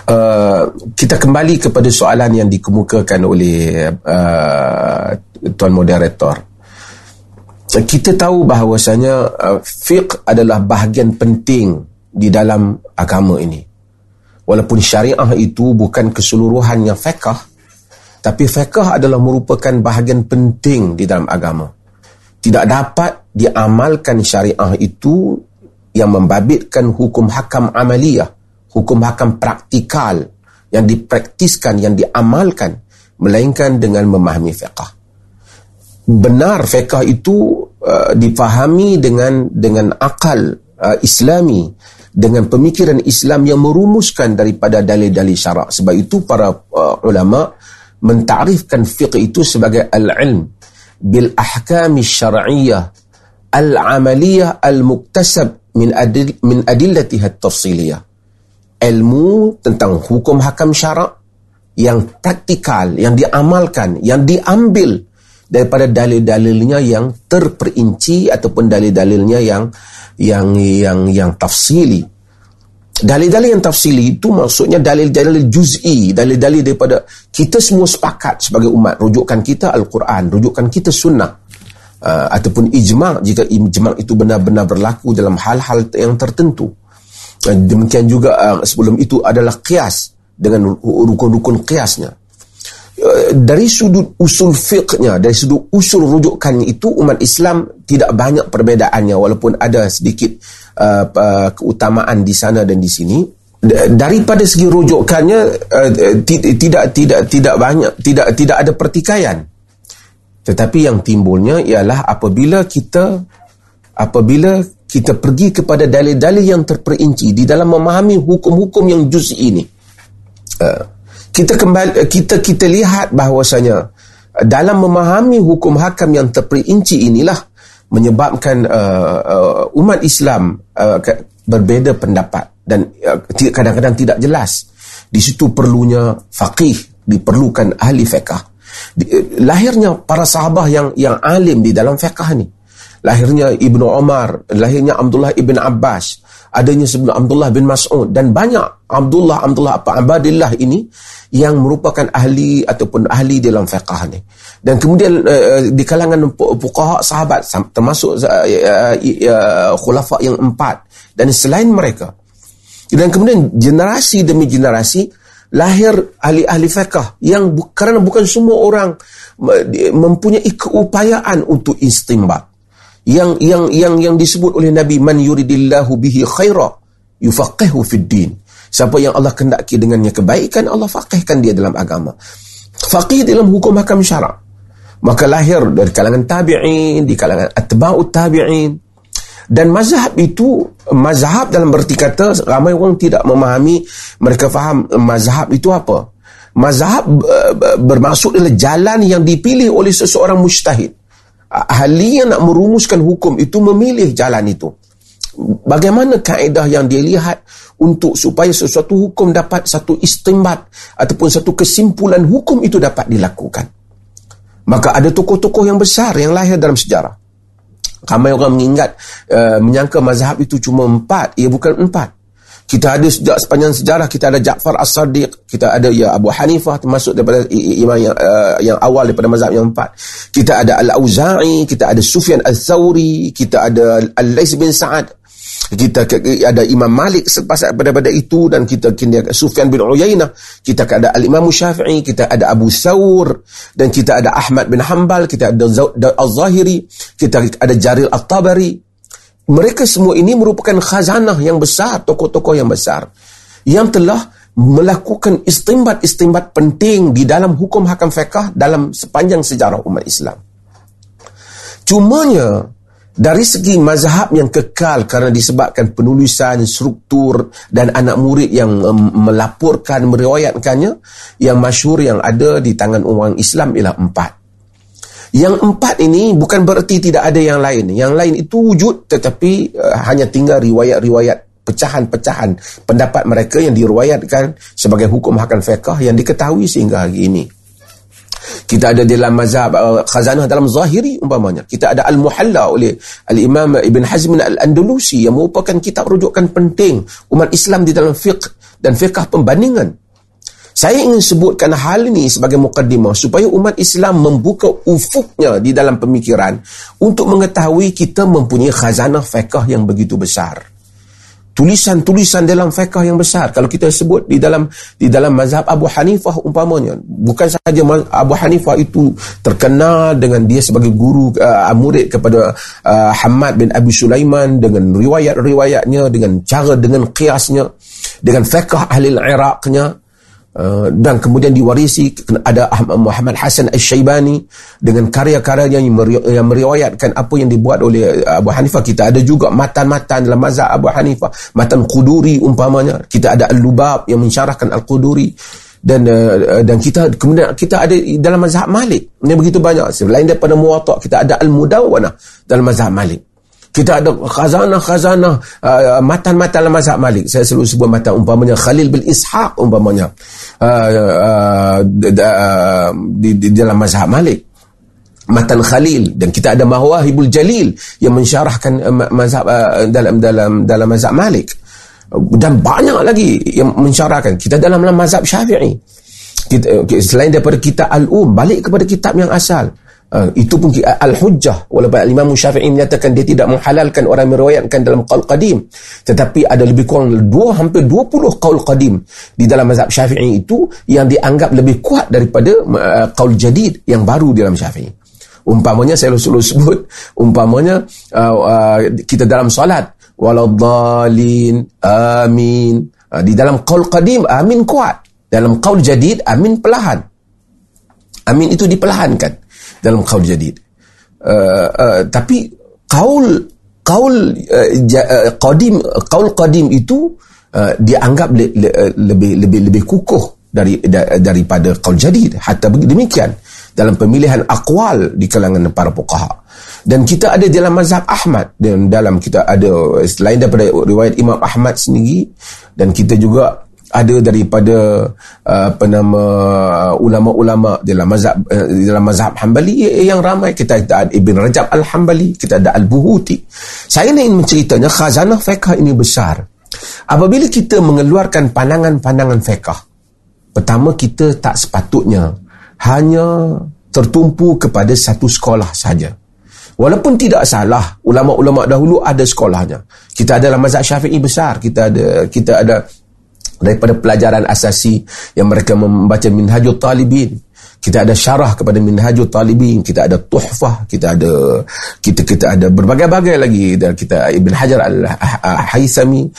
kita kembali kepada soalan yang dikemukakan oleh Tuan Moderator. Kita tahu bahawasanya fiqh adalah bahagian penting di dalam agama ini. Walaupun syariah itu bukan keseluruhannya fiqh, tapi fiqh adalah merupakan bahagian penting di dalam agama. Tidak dapat diamalkan syariah itu yang membabitkan hukum hakam amaliyah, hukum hakam praktikal yang dipraktiskan, yang diamalkan, melainkan dengan memahami fiqh. Benar fiqh itu difahami dengan akal Islami, dengan pemikiran Islam yang merumuskan daripada dalil-dalil syarak. Sebab itu para ulama mentarifkan fiqh itu sebagai al-ilm bil ahkam syar'iyyah al-amaliyah al-muktasab min adillatiha at-tafsiliyah. Ilmu tentang hukum hakam syarak yang praktikal, yang diamalkan, yang diambil daripada dalil-dalilnya yang terperinci ataupun dalil-dalilnya yang tafsili. Dalil-dalil yang tafsili itu maksudnya dalil-dalil juz'i, dalil-dalil daripada kita semua sepakat sebagai umat. Rujukan kita Al-Quran, rujukan kita Sunnah, ataupun ijma' jika ijma' itu benar-benar berlaku dalam hal-hal yang tertentu. Demikian juga sebelum itu adalah qiyas dengan rukun-rukun qiyasnya. Dari sudut usul fiqhnya, dari sudut usul rujukannya itu, umat Islam tidak banyak perbedaannya, walaupun ada sedikit keutamaan di sana dan di sini. Daripada segi rujukannya tidak banyak, tidak ada pertikaian. Tetapi yang timbulnya ialah apabila kita pergi kepada dalil-dalil yang terperinci di dalam memahami hukum-hukum yang juz'i ini. Kita lihat bahawasanya dalam memahami hukum hakam yang terperinci inilah menyebabkan umat Islam berbeza pendapat dan kadang-kadang tidak jelas. Di situ perlunya faqih, diperlukan ahli fiqh. Lahirnya para sahabah yang alim di dalam fiqh ni. Lahirnya Ibnu Umar, lahirnya Abdullah ibn Abbas, adanya sebelum Abdullah bin Mas'ud, dan banyak Abdullah Abadillah ini yang merupakan ahli ataupun ahli dalam fiqh ni. Dan kemudian di kalangan fuqaha sahabat termasuk khulafa yang 4 dan selain mereka. Dan kemudian generasi demi generasi lahir ahli-ahli fiqh yang kerana bukan semua orang mempunyai keupayaan untuk istinbat. Yang disebut oleh Nabi, man yuridillahu bihi khaira yufaqihu fid din. Siapa yang Allah kendaki dengannya kebaikan, Allah faqihkan dia dalam agama. Faqih dalam hukum hakam syarak. Maka lahir dari kalangan tabi'in, di kalangan atba'ut tabi'in. Dan mazhab itu, mazhab dalam berarti kata, ramai orang tidak memahami, mereka faham mazhab itu apa. Mazhab bermaksud adalah jalan yang dipilih oleh seseorang mujtahid. Ahli yang nak merumuskan hukum itu memilih jalan itu. Bagaimana kaedah yang dia lihat untuk supaya sesuatu hukum dapat satu istinbat ataupun satu kesimpulan hukum itu dapat dilakukan. Maka ada tokoh-tokoh yang besar yang lahir dalam sejarah. Ramai orang menyangka mazhab itu cuma 4. Ia bukan 4. Kita ada sepanjang sejarah, kita ada Ja'far As-Sadiq, kita ada Abu Hanifah termasuk daripada imam yang awal daripada mazhab yang 4. Kita ada Al-Auza'i, kita ada Sufyan Al-Thawri, kita ada Al-Laits bin Sa'ad, kita ada Imam Malik selepas daripada itu, dan kita Sufyan bin Uyainah, kita ada Al-Imam Syafi'i, kita ada Abu Thawr, dan kita ada Ahmad bin Hanbal, kita ada Al-Zahiri, kita ada Jarir At-Tabari. Mereka semua ini merupakan khazanah yang besar, tokoh-tokoh yang besar yang telah melakukan istinbat-istinbat penting di dalam hukum hakam fiqh dalam sepanjang sejarah umat Islam. Cumanya dari segi mazhab yang kekal kerana disebabkan penulisan, struktur dan anak murid yang melaporkan, meriwayatkannya, yang masyhur yang ada di tangan orang Islam ialah 4. Yang 4 ini bukan bererti tidak ada yang lain. Yang lain itu wujud, tetapi hanya tinggal riwayat-riwayat, pecahan-pecahan pendapat mereka yang diriwayatkan sebagai hukum hakam fiqh yang diketahui sehingga hari ini. Kita ada dalam mazhab khazanah dalam Zahiri umpamanya. Kita ada Al-Muhalla oleh Al-Imam Ibn Hazm Al-Andalusi yang merupakan kitab rujukan penting umat Islam di dalam fiqh dan fiqh pembandingan. Saya ingin sebutkan hal ini sebagai mukaddimah supaya umat Islam membuka ufuknya di dalam pemikiran untuk mengetahui kita mempunyai khazanah fiqh yang begitu besar. Tulisan-tulisan dalam fiqh yang besar. Kalau kita sebut di dalam mazhab Abu Hanifah umpamanya, bukan sahaja Abu Hanifah itu terkenal dengan dia sebagai guru murid kepada Hamad bin Abi Sulaiman, dengan riwayat-riwayatnya, dengan qiyasnya, dengan fiqh ahli Iraqnya, dan kemudian diwarisi ada Muhammad Hasan Al-Syaibani dengan karya-karya yang meriwayatkan apa yang dibuat oleh Abu Hanifah. Kita ada juga matan-matan dalam mazhab Abu Hanifah, matan Quduri umpamanya. Kita ada Al-Lubab yang mensyarahkan Al-Quduri, dan kita kemudian kita ada dalam mazhab Malik. Ini begitu banyak. Selain daripada Muwatta, kita ada Al-Mudawwanah dalam mazhab Malik. Kita ada khazanah matan-matan dalam mazhab Malik. Saya selalu sebut matan umpamanya Khalil bin Ishaq umpamanya di dalam mazhab Malik, matan Khalil. Dan kita ada Mawahibul Jalil yang mensyarahkan mazhab dalam mazhab Malik, dan banyak lagi yang mensyarahkan. Kita dalam mazhab Syafi'i, selain daripada kitab balik kepada kitab yang asal. Itu pun Al-Hujjah, walaupun Imam Syafi'i menyatakan dia tidak menghalalkan orang meriwayatkan dalam qaul qadim, tetapi ada lebih kurang hampir 20 qaul qadim di dalam mazhab Syafi'i itu yang dianggap lebih kuat daripada qaul jadid yang baru di dalam Syafi'i. Umpamanya saya selalu sebut, kita dalam solat waladhdallin amin, di dalam qaul qadim amin kuat, dalam qaul jadid amin perlahan. Amin itu diperlahankan dalam qaul jadid. Tapi qaul qadim itu dianggap lebih kukuh daripada qaul jadid. Hatta demikian dalam pemilihan aqwal di kalangan para fuqaha. Dan kita ada dalam mazhab Ahmad, dan dalam kita ada selain daripada riwayat Imam Ahmad sendiri, dan kita juga ada daripada ulama-ulama dalam mazhab Hanbali yang ramai. Kita ada Ibn Rajab Al-Hanbali, kita ada Al-Buhuti. Saya ingin menceritanya khazanah fiqh ini besar. Apabila kita mengeluarkan pandangan-pandangan fiqh, pertama, kita tak sepatutnya hanya tertumpu kepada satu sekolah saja. Walaupun tidak salah, ulama-ulama dahulu ada sekolahnya. Kita ada dalam mazhab Syafi'i besar, kita ada daripada pelajaran asasi yang mereka membaca Minhajul Talibin, kita ada syarah kepada Minhajul Talibin, kita ada Tuhfah, kita ada berbagai-bagai lagi, dan kita Ibn Hajar Al-Haythami,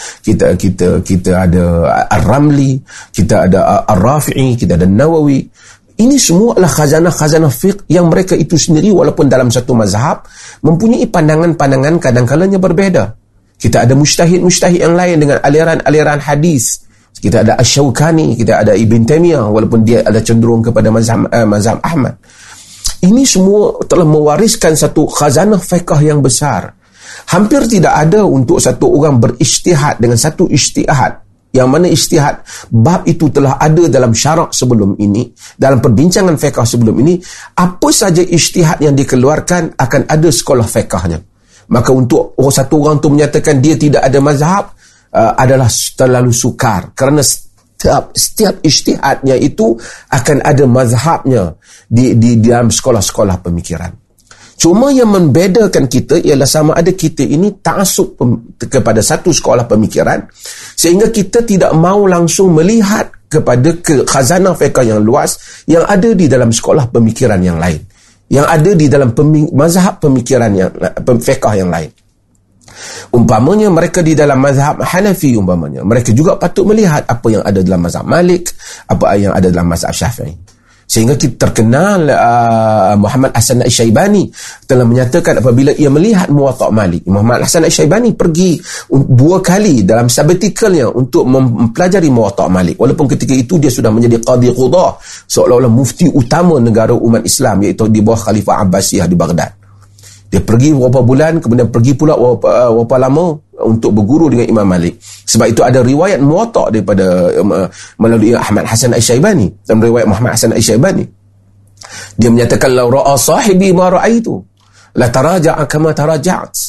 kita ada Ar-Ramli, kita ada Ar-Rafi'i, kita ada Nawawi. Ini semua adalah khazanah fiqh yang mereka itu sendiri walaupun dalam satu mazhab mempunyai pandangan-pandangan kadang-kadangnya berbeza. Kita ada mujtahid yang lain dengan aliran hadis. Kita ada Asy-Syaukani, kita ada Ibn Taimiyah, walaupun dia ada cenderung kepada mazhab Ahmad. Ini semua telah mewariskan satu khazanah fiqh yang besar. Hampir tidak ada untuk satu orang berijtihad dengan satu ijtihad, yang mana ijtihad bab itu telah ada dalam syarak sebelum ini, dalam perbincangan fiqh sebelum ini. Apa saja ijtihad yang dikeluarkan akan ada sekolah fiqhnya. Maka untuk satu orang tu menyatakan dia tidak ada mazhab, adalah terlalu sukar, kerana setiap ijtihadnya itu akan ada mazhabnya di dalam sekolah-sekolah pemikiran. Cuma yang membedakan kita ialah sama ada kita ini ta'assub kepada satu sekolah pemikiran, sehingga kita tidak mahu langsung melihat kepada khazanah fiqh yang luas yang ada di dalam sekolah pemikiran yang lain, yang ada di dalam mazhab pemikiran yang fiqh yang lain. Umpamanya mereka di dalam mazhab Hanafi umpamanya, mereka juga patut melihat apa yang ada dalam mazhab Malik, apa yang ada dalam mazhab Syafi'i. Sehingga kita terkenal Muhammad Hasan Al-Syaibani telah menyatakan apabila ia melihat Muwatta Malik, Muhammad Hasan Al-Syaibani pergi 2 kali dalam sabbatikalnya untuk mempelajari Muwatta Malik, walaupun ketika itu dia sudah menjadi qadhi qudah, seolah-olah mufti utama negara umat Islam, iaitu di bawah Khalifah Abbasiyah di Baghdad. Dia pergi beberapa bulan, kemudian pergi pula beberapa lama untuk berguru dengan Imam Malik. Sebab itu ada riwayat Muwatta daripada melalui Ahmad Hasan Al-Syaibani. Dalam riwayat Muhammad Hasan Al-Syaibani, dia menyatakan, "Law ra'a sahibi ma ra'aitu la taraja'a kama taraja'at."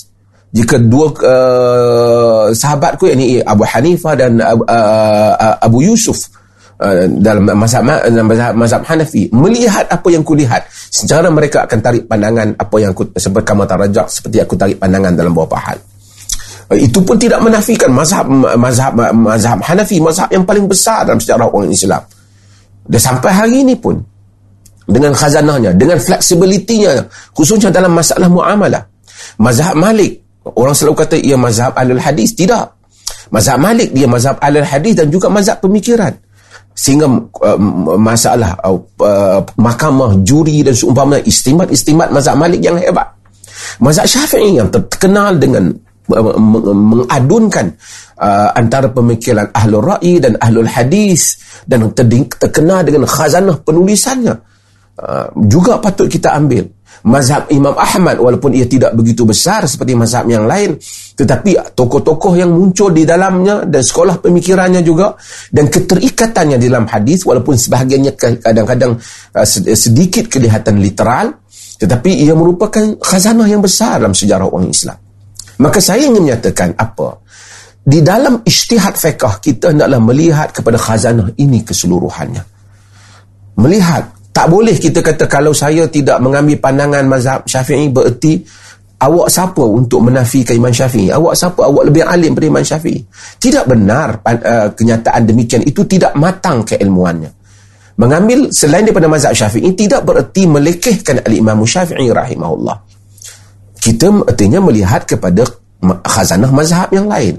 Jika dua sahabatku, yakni Abu Hanifah dan Abu Yusuf, dalam mazhab Hanafi, melihat apa yang kulihat, secara mereka akan tarik pandangan apa yang aku kama tarajak, seperti aku tarik pandangan dalam beberapa hal. Itu pun tidak menafikan mazhab Hanafi, mazhab yang paling besar dalam sejarah orang Islam. Dan sampai hari ini pun, dengan khazanahnya, dengan fleksibilitinya, khususnya dalam masalah muamalah. Mazhab Malik, orang selalu kata ia mazhab Ahlul Hadis. Tidak. Mazhab Malik dia mazhab Ahlul Hadis dan juga mazhab pemikiran. Sehingga masalah mahkamah, juri dan seumpamanya, istimat mazhab Malik yang hebat. Mazhab Syafi'i yang terkenal dengan mengadunkan antara pemikiran Ahlul Ra'i dan Ahlul Hadis, dan terkenal dengan khazanah penulisannya, juga patut kita ambil. Mazhab Imam Ahmad, walaupun ia tidak begitu besar seperti mazhab yang lain, tetapi tokoh-tokoh yang muncul di dalamnya dan sekolah pemikirannya juga, dan keterikatannya di dalam hadis, walaupun sebahagiannya kadang-kadang sedikit kelihatan literal, tetapi ia merupakan khazanah yang besar dalam sejarah orang Islam. Maka saya ingin menyatakan apa? Di dalam ijtihad fiqh, kita hendaklah melihat kepada khazanah ini keseluruhannya. Melihat. Tak boleh kita kata kalau saya tidak mengambil pandangan mazhab Syafi'i, bererti awak siapa untuk menafikan Imam Syafi'i? Awak siapa? Awak lebih alim daripada Imam Syafi'i? Tidak benar kenyataan demikian. Itu tidak matang keilmuannya. Mengambil selain daripada mazhab Syafi'i tidak bererti melekehkan Al-Imam Syafi'i rahimahullah. Kita artinya melihat kepada khazanah mazhab yang lain.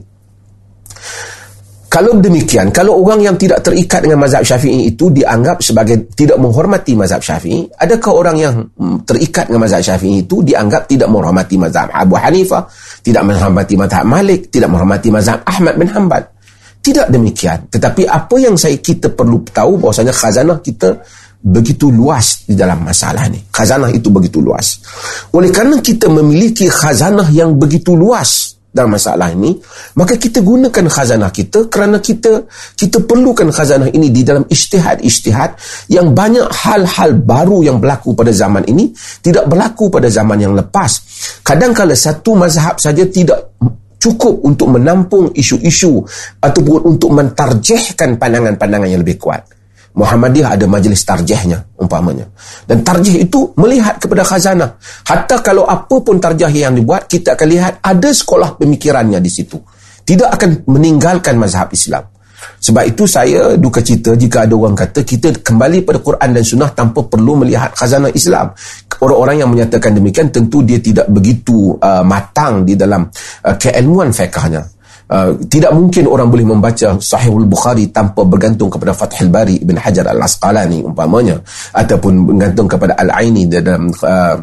Kalau demikian, kalau orang yang tidak terikat dengan mazhab Syafi'i itu dianggap sebagai tidak menghormati mazhab Syafi'i, adakah orang yang terikat dengan mazhab Syafi'i itu dianggap tidak menghormati mazhab Abu Hanifah, tidak menghormati mazhab Malik, tidak menghormati mazhab Ahmad bin Hanbal? Tidak demikian. Tetapi apa yang kita perlu tahu, bahawasanya khazanah kita begitu luas di dalam masalah ni. Khazanah itu begitu luas. Oleh kerana kita memiliki khazanah yang begitu luas dalam masalah ini, maka kita gunakan khazanah kita, kerana kita perlukan khazanah ini di dalam ijtihad yang banyak hal-hal baru yang berlaku pada zaman ini tidak berlaku pada zaman yang lepas. Kadang-kala satu mazhab saja tidak cukup untuk menampung isu-isu ataupun untuk mentarjihkan pandangan-pandangan yang lebih kuat. Muhammadiyah ada majlis tarjihnya umpamanya, dan tarjih itu melihat kepada khazanah. Hatta kalau apa pun tarjih yang dibuat, kita akan lihat ada sekolah pemikirannya di situ, tidak akan meninggalkan mazhab Islam. Sebab itu saya duka cita jika ada orang kata kita kembali pada Quran dan Sunnah tanpa perlu melihat khazanah Islam. Orang-orang yang menyatakan demikian tentu dia tidak begitu matang di dalam keilmuan fiqhnya. Tidak mungkin orang boleh membaca Sahihul Bukhari tanpa bergantung kepada Fathul Bari Ibn Hajar Al-Asqalani umpamanya, ataupun bergantung kepada Al-Aini dalam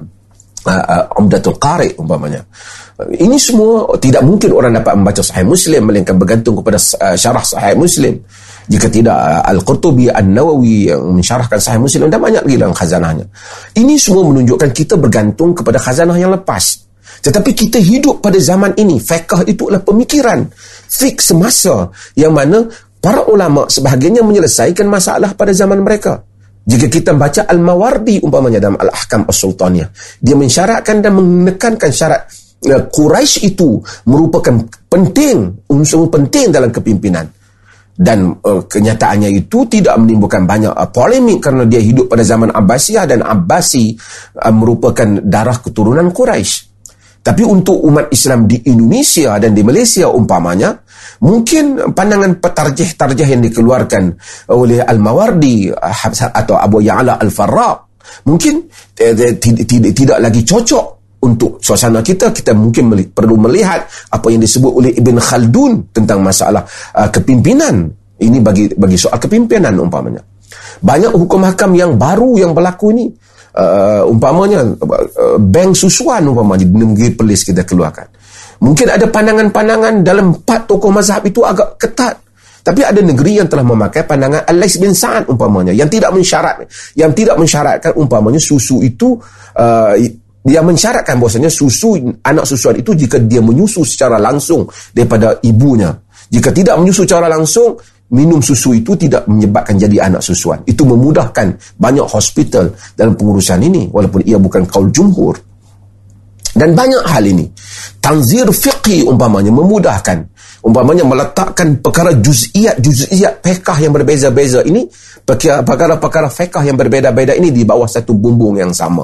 Umdatul Qari umpamanya. Ini semua tidak mungkin orang dapat membaca Sahih Muslim melainkan bergantung kepada syarah Sahih Muslim. Jika tidak, Al-Qurtubi, An-Nawawi yang mensyarahkan Sahih Muslim, dan banyak lagi dalam khazanahnya. Ini semua menunjukkan kita bergantung kepada khazanah yang lepas. Tetapi kita hidup pada zaman ini. Fiqh itu adalah pemikiran fiqh semasa yang mana para ulama sebahagiannya menyelesaikan masalah pada zaman mereka. Jika kita baca Al-Mawardi umpamanya dalam Al-Ahkam As-Sultaniyah, dia mensyaratkan dan menekankan syarat Quraisy itu merupakan unsur penting dalam kepimpinan. Dan kenyataannya itu tidak menimbulkan banyak polemik kerana dia hidup pada zaman Abbasiyah, dan Abbasi merupakan darah keturunan Quraisy. Tapi untuk umat Islam di Indonesia dan di Malaysia umpamanya, mungkin pandangan tarjih yang dikeluarkan oleh Al-Mawardi atau Abu Ya'la Al-Farraq mungkin tidak lagi cocok untuk suasana kita. Kita mungkin perlu melihat apa yang disebut oleh Ibn Khaldun tentang masalah kepimpinan. Ini bagi soal kepimpinan umpamanya. Banyak hukum hakam yang baru yang berlaku ini. Umpamanya bank susuan umpamanya di negeri Perlis kita keluarkan. Mungkin ada pandangan-pandangan dalam 4 tokoh mazhab itu agak ketat. Tapi ada negeri yang telah memakai pandangan Al-Lais bin Sa'ad umpamanya yang tidak mensyaratkan umpamanya susu itu dia mensyaratkan bahawasanya anak susuan itu jika dia menyusu secara langsung daripada ibunya. Jika tidak menyusu secara langsung, minum susu itu tidak menyebabkan jadi anak susuan. Itu memudahkan banyak hospital dalam pengurusan ini, walaupun ia bukan kaul jumhur. Dan banyak hal ini. Tanzir fiqhi umpamanya memudahkan. Umpamanya meletakkan perkara juz'iyat fiqh yang berbeza-beza ini, perkara-perkara fiqh yang berbeza-beza ini di bawah satu bumbung yang sama.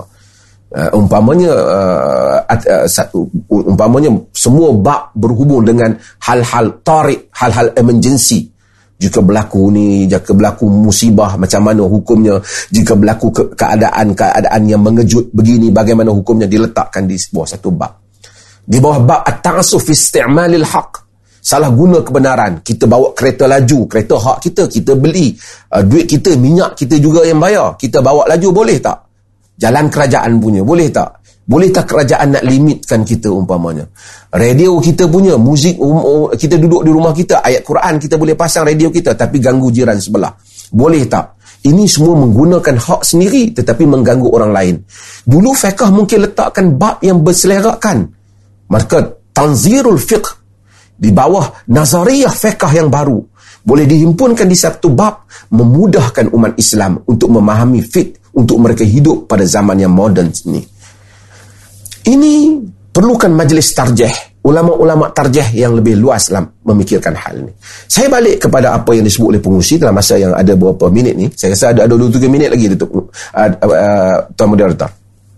Umpamanya semua bab berhubung dengan hal-hal tarik, hal-hal emergency. Jika berlaku musibah, macam mana hukumnya? Jika berlaku keadaan yang mengejut begini, bagaimana hukumnya? Diletakkan di bawah satu bab. Di bawah bab at-ta'assuf fi isti'malil haq, salah guna kebenaran. Kita bawa kereta laju, kereta hak kita beli, duit kita, minyak kita juga yang bayar, kita bawa laju, boleh tak? Jalan kerajaan punya, boleh tak? Boleh tak kerajaan nak limitkan kita umpamanya? Radio kita punya, muzik, kita duduk di rumah kita, ayat Quran kita boleh pasang radio kita, tapi ganggu jiran sebelah. Boleh tak? Ini semua menggunakan hak sendiri tetapi mengganggu orang lain. Dulu fiqh mungkin letakkan bab yang berselerakan. Maka tanzirul fiqh di bawah nazariyah fiqh yang baru boleh dihimpunkan di satu bab, memudahkan umat Islam untuk memahami fiqh, untuk mereka hidup pada zaman yang moden ini. Ini perlukan majlis tarjih, ulama-ulama tarjih yang lebih luas dalam memikirkan hal ini. Saya balik kepada apa yang disebut oleh pengurusi dalam masa yang ada beberapa minit ni. Saya rasa ada 23 minit lagi Tuan Moderator.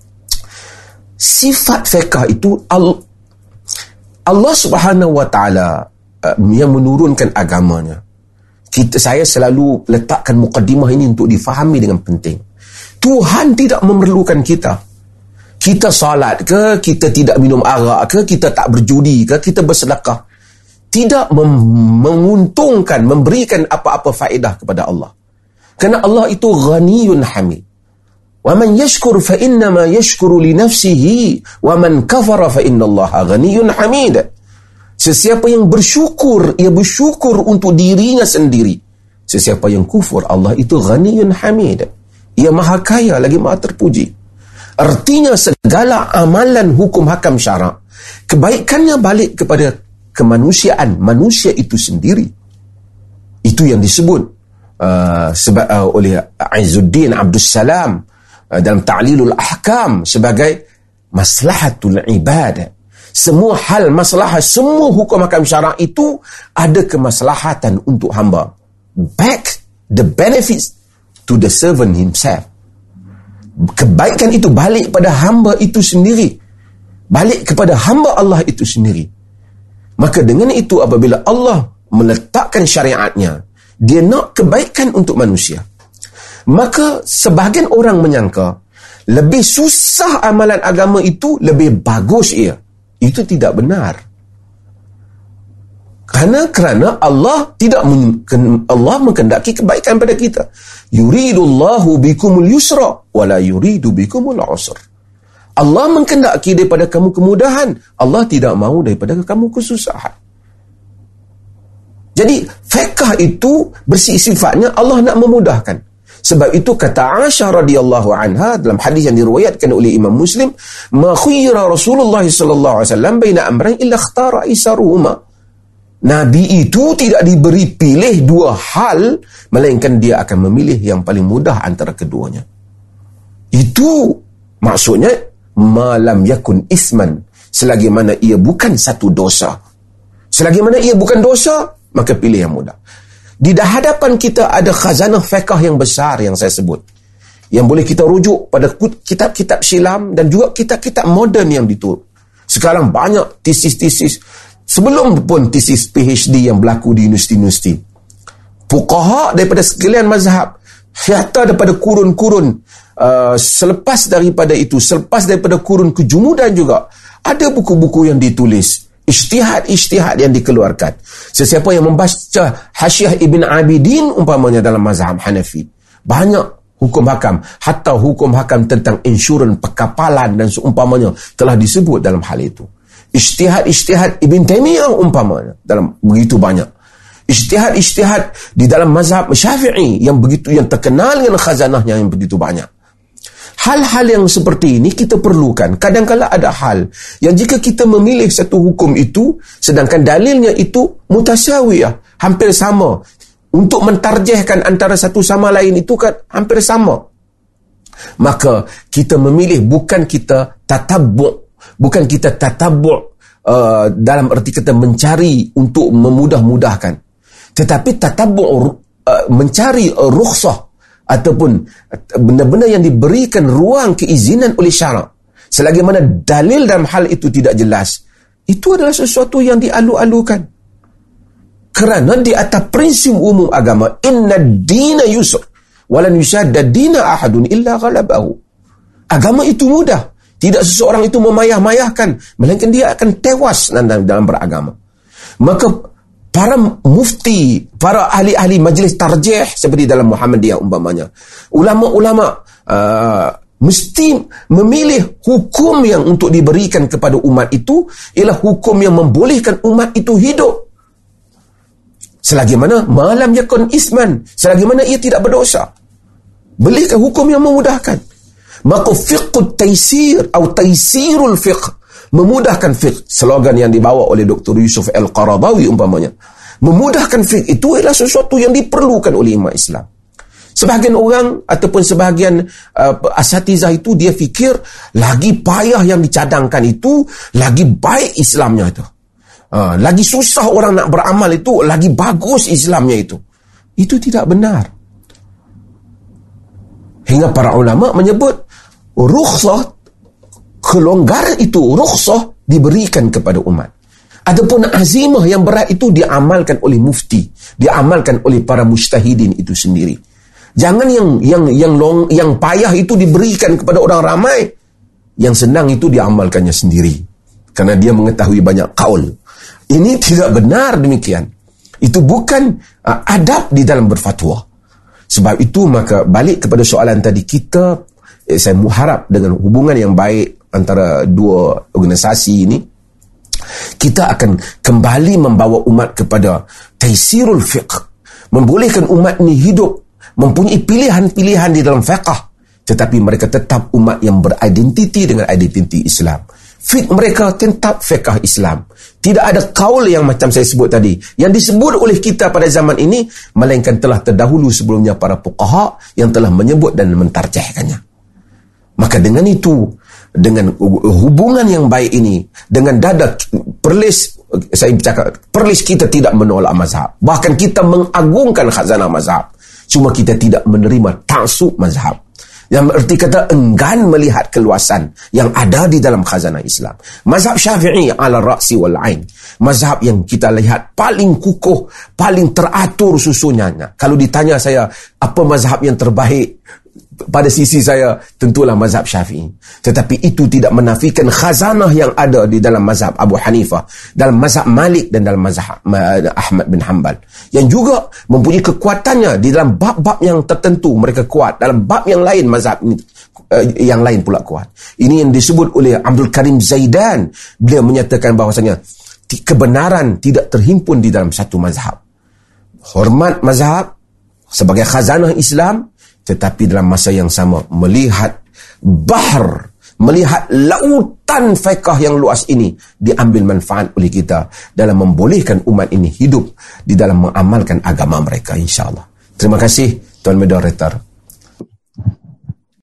Sifat fiqh itu Allah Subhanahu wa taala yang menurunkan agamanya. Saya selalu letakkan mukadimah ini untuk difahami dengan penting. Tuhan tidak memerlukan kita. Kita salat ke, kita tidak minum arak ke, kita tak berjudi ke, kita bersedekah, tidak menguntungkan, memberikan apa-apa faedah kepada Allah. Kerana Allah itu ghaniyun hamid. Wa man yashkur fa innama yashkuru li nafsihi wa man kafara fa innallaha ghaniyun hamid. Sesiapa yang bersyukur, ia bersyukur untuk dirinya sendiri. Sesiapa yang kufur, Allah itu ghaniyun hamid. Ia maha kaya lagi maha terpuji. Artinya segala amalan hukum hakam syarak, kebaikannya balik kepada kemanusiaan manusia itu sendiri. Itu yang disebut oleh Izzuddin Abdul Salam dalam Ta'lilul Ahkam sebagai maslahatul ibadah. Semua hal masalah, semua hukum hakam syarak itu ada kemaslahatan untuk hamba. Back the benefits to the servant himself. Kebaikan itu balik pada hamba itu sendiri, balik kepada hamba Allah itu sendiri. Maka dengan itu apabila Allah meletakkan syariatnya, dia nak kebaikan untuk manusia. Maka sebahagian orang menyangka lebih susah amalan agama itu, lebih bagus ia. Itu tidak benar. Kerana Allah Allah menghendaki kebaikan pada kita. Yuridullahu bikumul yusra wa la yuridu bikumul usra. Allah menghendaki daripada kamu kemudahan, Allah tidak mahu daripada kamu kesusahan. Jadi fiqh itu bersifatnya Allah nak memudahkan. Sebab itu kata Aisyah radhiyallahu anha dalam hadis yang diriwayatkan oleh Imam Muslim, ma khuyira Rasulullah sallallahu alaihi wasallam baina amrayn illa ikhtara aisaruhuma. Nabi itu tidak diberi pilih dua hal, melainkan dia akan memilih yang paling mudah antara keduanya. Itu maksudnya malam yakun isman, selagi mana ia bukan satu dosa. Selagi mana ia bukan dosa, maka pilih yang mudah. Di hadapan kita ada khazanah fiqh yang besar yang saya sebut, yang boleh kita rujuk pada kitab-kitab silam dan juga kitab-kitab moden yang ditulis. Sekarang banyak tesis-tesis, sebelum pun tesis PhD yang berlaku di universiti-universiti. Fuqaha daripada sekalian mazhab, hatta daripada kurun-kurun selepas daripada itu, selepas daripada kurun kejumudan juga, ada buku-buku yang ditulis, ijtihad-ijtihad yang dikeluarkan. Sesiapa yang membaca Hasyiah Ibn Abidin umpamanya dalam mazhab Hanafi, banyak hukum hakam, hatta hukum hakam tentang insurans perkapalan dan seumpamanya telah disebut dalam hal itu. Ijtihad Ibn Taimiyah umpamanya dalam begitu banyak. Ijtihad di dalam mazhab Syafi'i yang terkenal dengan khazanahnya yang begitu banyak. Hal-hal yang seperti ini kita perlukan. Kadang-kala ada hal yang jika kita memilih satu hukum itu, sedangkan dalilnya itu mutasawiyah, hampir sama, untuk mentarjihkan antara satu sama lain itu kan hampir sama, maka kita memilih bukan kita tatabbu' Bukan kita tatabu' dalam erti kata mencari untuk memudah-mudahkan. Tetapi tatabu' mencari rukhsah ataupun benda-benda yang diberikan ruang keizinan oleh syarak. Selagi mana dalil dalam hal itu tidak jelas, itu adalah sesuatu yang dialu-alukan. Kerana di atas prinsip umum agama, inna dina yusr walan yushadda dina ahadun illa ghalabahu. Agama itu mudah. Tidak seseorang itu memayah-mayahkan, melainkan dia akan tewas dalam beragama. Maka para mufti, para ahli-ahli majlis tarjih seperti dalam Muhammadiyah umpamanya, ulama-ulama mesti memilih hukum yang untuk diberikan kepada umat itu ialah hukum yang membolehkan umat itu hidup. Selagi mana malam yakun isman, selagi mana ia tidak berdosa. Belikan hukum yang memudahkan. Maka fiqhut taysir atau taysirul fiqh, memudahkan fiqh, slogan yang dibawa oleh Dr. Yusuf Al-Qaradawi umpamanya. Memudahkan fiqh itu adalah sesuatu yang diperlukan oleh umat Islam. Sebahagian orang ataupun sebahagian asatizah itu dia fikir lagi payah yang dicadangkan itu lagi baik Islamnya itu. Lagi susah orang nak beramal itu lagi bagus Islamnya itu. Itu tidak benar. Hingga para ulama menyebut rukhsah, kelonggaran itu rukhsah diberikan kepada umat. Adapun azimah yang berat itu diamalkan oleh mufti, diamalkan oleh para mujtahidin itu sendiri. Jangan yang payah itu diberikan kepada orang ramai, yang senang itu diamalkannya sendiri karena dia mengetahui banyak kaul. Ini tidak benar demikian. Itu bukan adab di dalam berfatwa. Sebab itu maka balik kepada soalan tadi kita, saya mengharap dengan hubungan yang baik antara dua organisasi ini, kita akan kembali membawa umat kepada taysirul fiqh, membolehkan umat ini hidup, mempunyai pilihan-pilihan di dalam fiqh, tetapi mereka tetap umat yang beridentiti dengan identiti Islam. Fiqh mereka tetap fiqh Islam. Tidak ada kaul yang macam saya sebut tadi, yang disebut oleh kita pada zaman ini, melainkan telah terdahulu sebelumnya para fuqaha yang telah menyebut dan mentarjihkannya. Maka dengan itu, dengan hubungan yang baik ini, dengan dada perlis, saya bercakap, perlis kita tidak menolak mazhab. Bahkan kita mengagungkan khazanah mazhab. Cuma kita tidak menerima ta'assub mazhab. Yang berarti kata enggan melihat keluasan yang ada di dalam khazanah Islam. Mazhab Syafi'i ala ra'si wal ain. Mazhab yang kita lihat paling kukuh, paling teratur susunannya. Kalau ditanya saya, apa mazhab yang terbaik? Pada sisi saya, tentulah mazhab Syafi'i. Tetapi itu tidak menafikan khazanah yang ada di dalam mazhab Abu Hanifah, dalam mazhab Malik dan dalam mazhab Ahmad bin Hanbal. Yang juga mempunyai kekuatannya di dalam bab-bab yang tertentu mereka kuat. Dalam bab yang lain mazhab ini, yang lain pula kuat. Ini yang disebut oleh Abdul Karim Zaidan. Beliau menyatakan bahawasanya kebenaran tidak terhimpun di dalam satu mazhab. Hormat mazhab sebagai khazanah Islam, tetapi dalam masa yang sama melihat bahar, melihat lautan fiqh yang luas ini diambil manfaat oleh kita dalam membolehkan umat ini hidup di dalam mengamalkan agama mereka, insyaAllah. Terima kasih Tuan Moderator.